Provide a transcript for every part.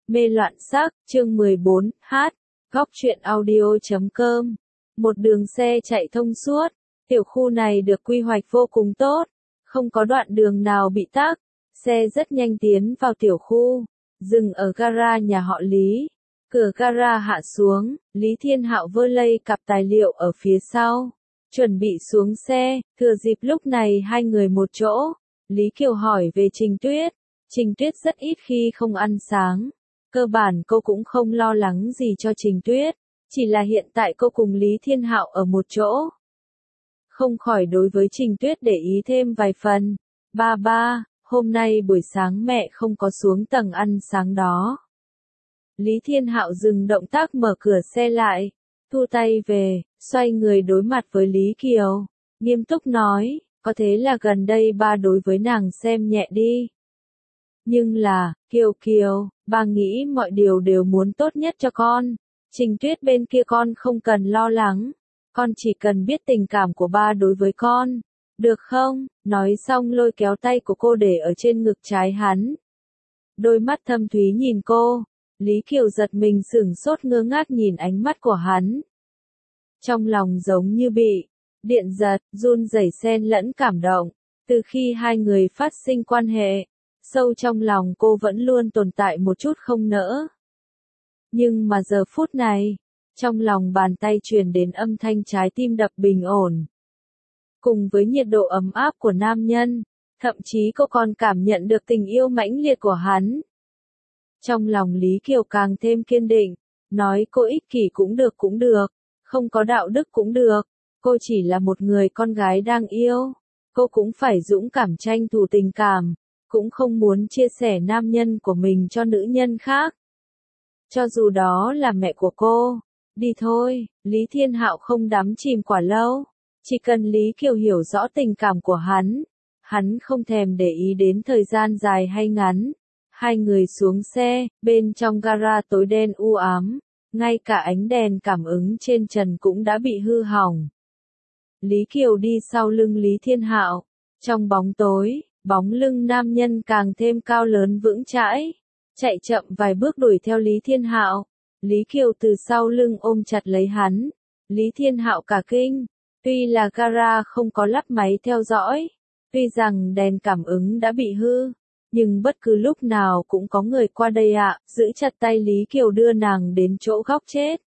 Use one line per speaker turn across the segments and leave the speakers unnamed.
Mê loạn sắc, chương 14, hát, góc truyện audio.com. Một đường xe chạy thông suốt, tiểu khu này được quy hoạch vô cùng tốt, không có đoạn đường nào bị tắc, xe rất nhanh tiến vào tiểu khu, dừng ở gara nhà họ Lý. Cửa gara hạ xuống, Lý Thiên Hạo vơ lây cặp tài liệu ở phía sau, chuẩn bị xuống xe, thừa dịp lúc này hai người một chỗ. Lý Kiều hỏi về Trình Tuyết. Trình Tuyết rất ít khi không ăn sáng. Cơ bản cô cũng không lo lắng gì cho Trình Tuyết, chỉ là hiện tại cô cùng Lý Thiên Hạo ở một chỗ. Không khỏi đối với Trình Tuyết để ý thêm vài phần. Ba, hôm nay buổi sáng mẹ không có xuống tầng ăn sáng đó. Lý Thiên Hạo dừng động tác mở cửa xe lại, thu tay về, xoay người đối mặt với Lý Kiều, nghiêm túc nói, có thế là gần đây ba đối với nàng xem nhẹ đi. Nhưng là, Kiều, ba nghĩ mọi điều đều muốn tốt nhất cho con. Trình Tuyết bên kia con không cần lo lắng. Con chỉ cần biết tình cảm của ba đối với con. Được không? Nói xong lôi kéo tay của cô để ở trên ngực trái hắn. Đôi mắt thâm thúy nhìn cô. Lý Kiều giật mình sửng sốt ngơ ngác nhìn ánh mắt của hắn. Trong lòng giống như bị điện giật, run rẩy xen lẫn cảm động. Từ khi hai người phát sinh quan hệ, sâu trong lòng cô vẫn luôn tồn tại một chút không nỡ. Nhưng mà giờ phút này, trong lòng bàn tay truyền đến âm thanh trái tim đập bình ổn. Cùng với nhiệt độ ấm áp của nam nhân, thậm chí cô còn cảm nhận được tình yêu mãnh liệt của hắn. Trong lòng Lý Kiều càng thêm kiên định, nói cô ích kỷ cũng được, không có đạo đức cũng được, cô chỉ là một người con gái đang yêu, cô cũng phải dũng cảm tranh thủ tình cảm. Cũng không muốn chia sẻ nam nhân của mình cho nữ nhân khác. Cho dù đó là mẹ của cô. Đi thôi, Lý Thiên Hạo không đắm chìm quá lâu. Chỉ cần Lý Kiều hiểu rõ tình cảm của hắn. Hắn không thèm để ý đến thời gian dài hay ngắn. Hai người xuống xe, bên trong gara tối đen u ám. Ngay cả ánh đèn cảm ứng trên trần cũng đã bị hư hỏng. Lý Kiều đi sau lưng Lý Thiên Hạo. Trong bóng tối, bóng lưng nam nhân càng thêm cao lớn vững chãi, chạy chậm vài bước đuổi theo Lý Thiên Hạo. Lý Kiều từ sau lưng ôm chặt lấy hắn. Lý Thiên Hạo cả kinh, tuy là gara không có lắp máy theo dõi, tuy rằng đèn cảm ứng đã bị hư, nhưng bất cứ lúc nào cũng có người qua đây ạ, giữ chặt tay Lý Kiều đưa nàng đến chỗ góc chết.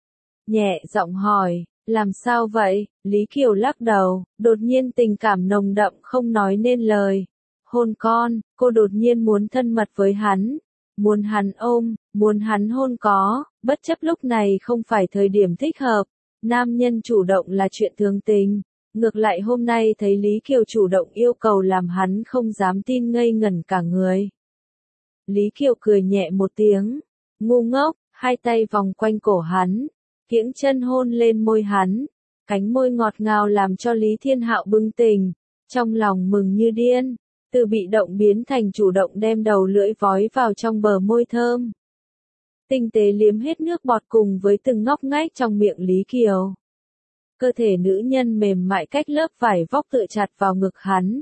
Nhẹ giọng hỏi, làm sao vậy? Lý Kiều lắc đầu, đột nhiên tình cảm nồng đậm không nói nên lời. Hôn con, cô đột nhiên muốn thân mật với hắn, muốn hắn ôm, muốn hắn hôn có, bất chấp lúc này không phải thời điểm thích hợp. Nam nhân chủ động là chuyện thường tình, ngược lại hôm nay thấy Lý Kiều chủ động yêu cầu làm hắn không dám tin ngây ngẩn cả người. Lý Kiều cười nhẹ một tiếng, ngu ngốc, hai tay vòng quanh cổ hắn, kiễng chân hôn lên môi hắn, cánh môi ngọt ngào làm cho Lý Thiên Hạo bừng tỉnh, trong lòng mừng như điên, từ bị động biến thành chủ động đem đầu lưỡi vói vào trong bờ môi thơm. Tinh tế liếm hết nước bọt cùng với từng ngóc ngách trong miệng Lý Kiều. Cơ thể nữ nhân mềm mại cách lớp vải vóc tựa chặt vào ngực hắn.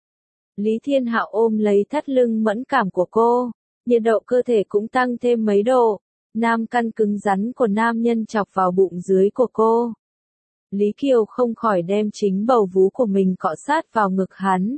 Lý Thiên Hạo ôm lấy thắt lưng mẫn cảm của cô, nhiệt độ cơ thể cũng tăng thêm mấy độ. Nam căn cứng rắn của nam nhân chọc vào bụng dưới của cô. Lý Kiều không khỏi đem chính bầu vú của mình cọ sát vào ngực hắn.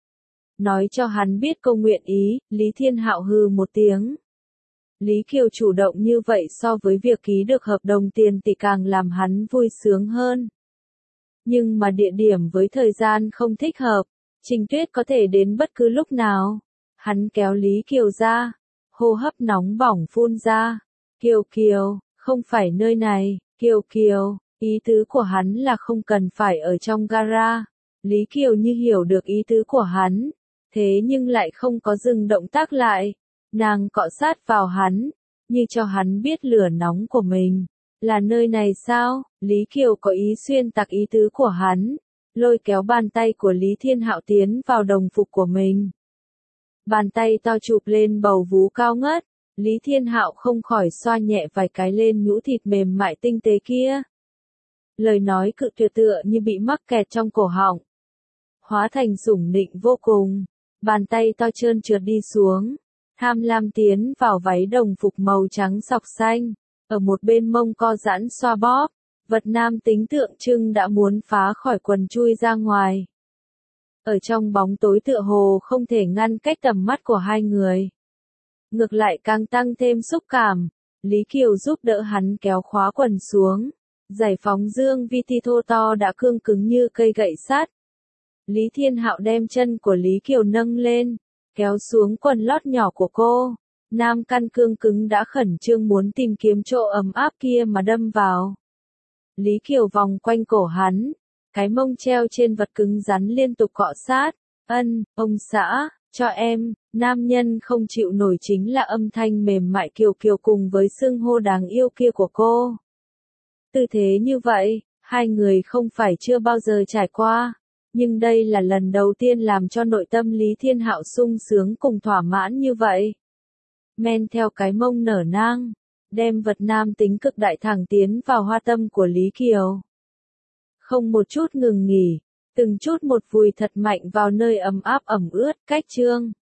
Nói cho hắn biết cô nguyện ý, Lý Thiên Hạo hừ một tiếng. Lý Kiều chủ động như vậy so với việc ký được hợp đồng tiền thì càng làm hắn vui sướng hơn. Nhưng mà địa điểm với thời gian không thích hợp, Trình Tuyết có thể đến bất cứ lúc nào. Hắn kéo Lý Kiều ra, hô hấp nóng bỏng phun ra. Kiều, không phải nơi này, Kiều, ý tứ của hắn là không cần phải ở trong gara. Lý Kiều như hiểu được ý tứ của hắn, thế nhưng lại không có dừng động tác lại. Nàng cọ sát vào hắn, như cho hắn biết lửa nóng của mình. Là nơi này sao? Lý Kiều có ý xuyên tạc ý tứ của hắn, lôi kéo bàn tay của Lý Thiên Hạo tiến vào đồng phục của mình. Bàn tay to chụp lên bầu vú cao ngất. Lý Thiên Hạo không khỏi xoa nhẹ vài cái lên nhũ thịt mềm mại tinh tế kia. Lời nói cự tuyệt tựa như bị mắc kẹt trong cổ họng. Hóa thành sủng nịnh vô cùng. Bàn tay to trơn trượt đi xuống. tham lam tiến vào váy đồng phục màu trắng sọc xanh, ở một bên mông co giãn xoa bóp, vật nam tính tượng trưng đã muốn phá khỏi quần chui ra ngoài. Ở trong bóng tối tựa hồ không thể ngăn cách tầm mắt của hai người. Ngược lại càng tăng thêm xúc cảm, Lý Kiều giúp đỡ hắn kéo khóa quần xuống, giải phóng dương vi ti thô to đã cương cứng như cây gậy sắt. Lý Thiên Hạo đem chân của Lý Kiều nâng lên, kéo xuống quần lót nhỏ của cô. Nam căn cương cứng đã khẩn trương muốn tìm kiếm chỗ ấm áp kia mà đâm vào. Lý Kiều vòng quanh cổ hắn, cái mông treo trên vật cứng rắn liên tục cọ sát. Ông xã, cho em. Nam nhân không chịu nổi chính là âm thanh mềm mại kiều kiều cùng với xưng hô đáng yêu kia của cô. Tư thế như vậy, hai người không phải chưa bao giờ trải qua, nhưng đây là lần đầu tiên làm cho nội tâm Lý Thiên Hạo sung sướng cùng thỏa mãn như vậy. Men theo cái mông nở nang, đem vật nam tính cực đại thẳng tiến vào hoa tâm của Lý Kiều. Không một chút ngừng nghỉ, từng chút một vùi thật mạnh vào nơi ấm áp ẩm ướt, cách chương.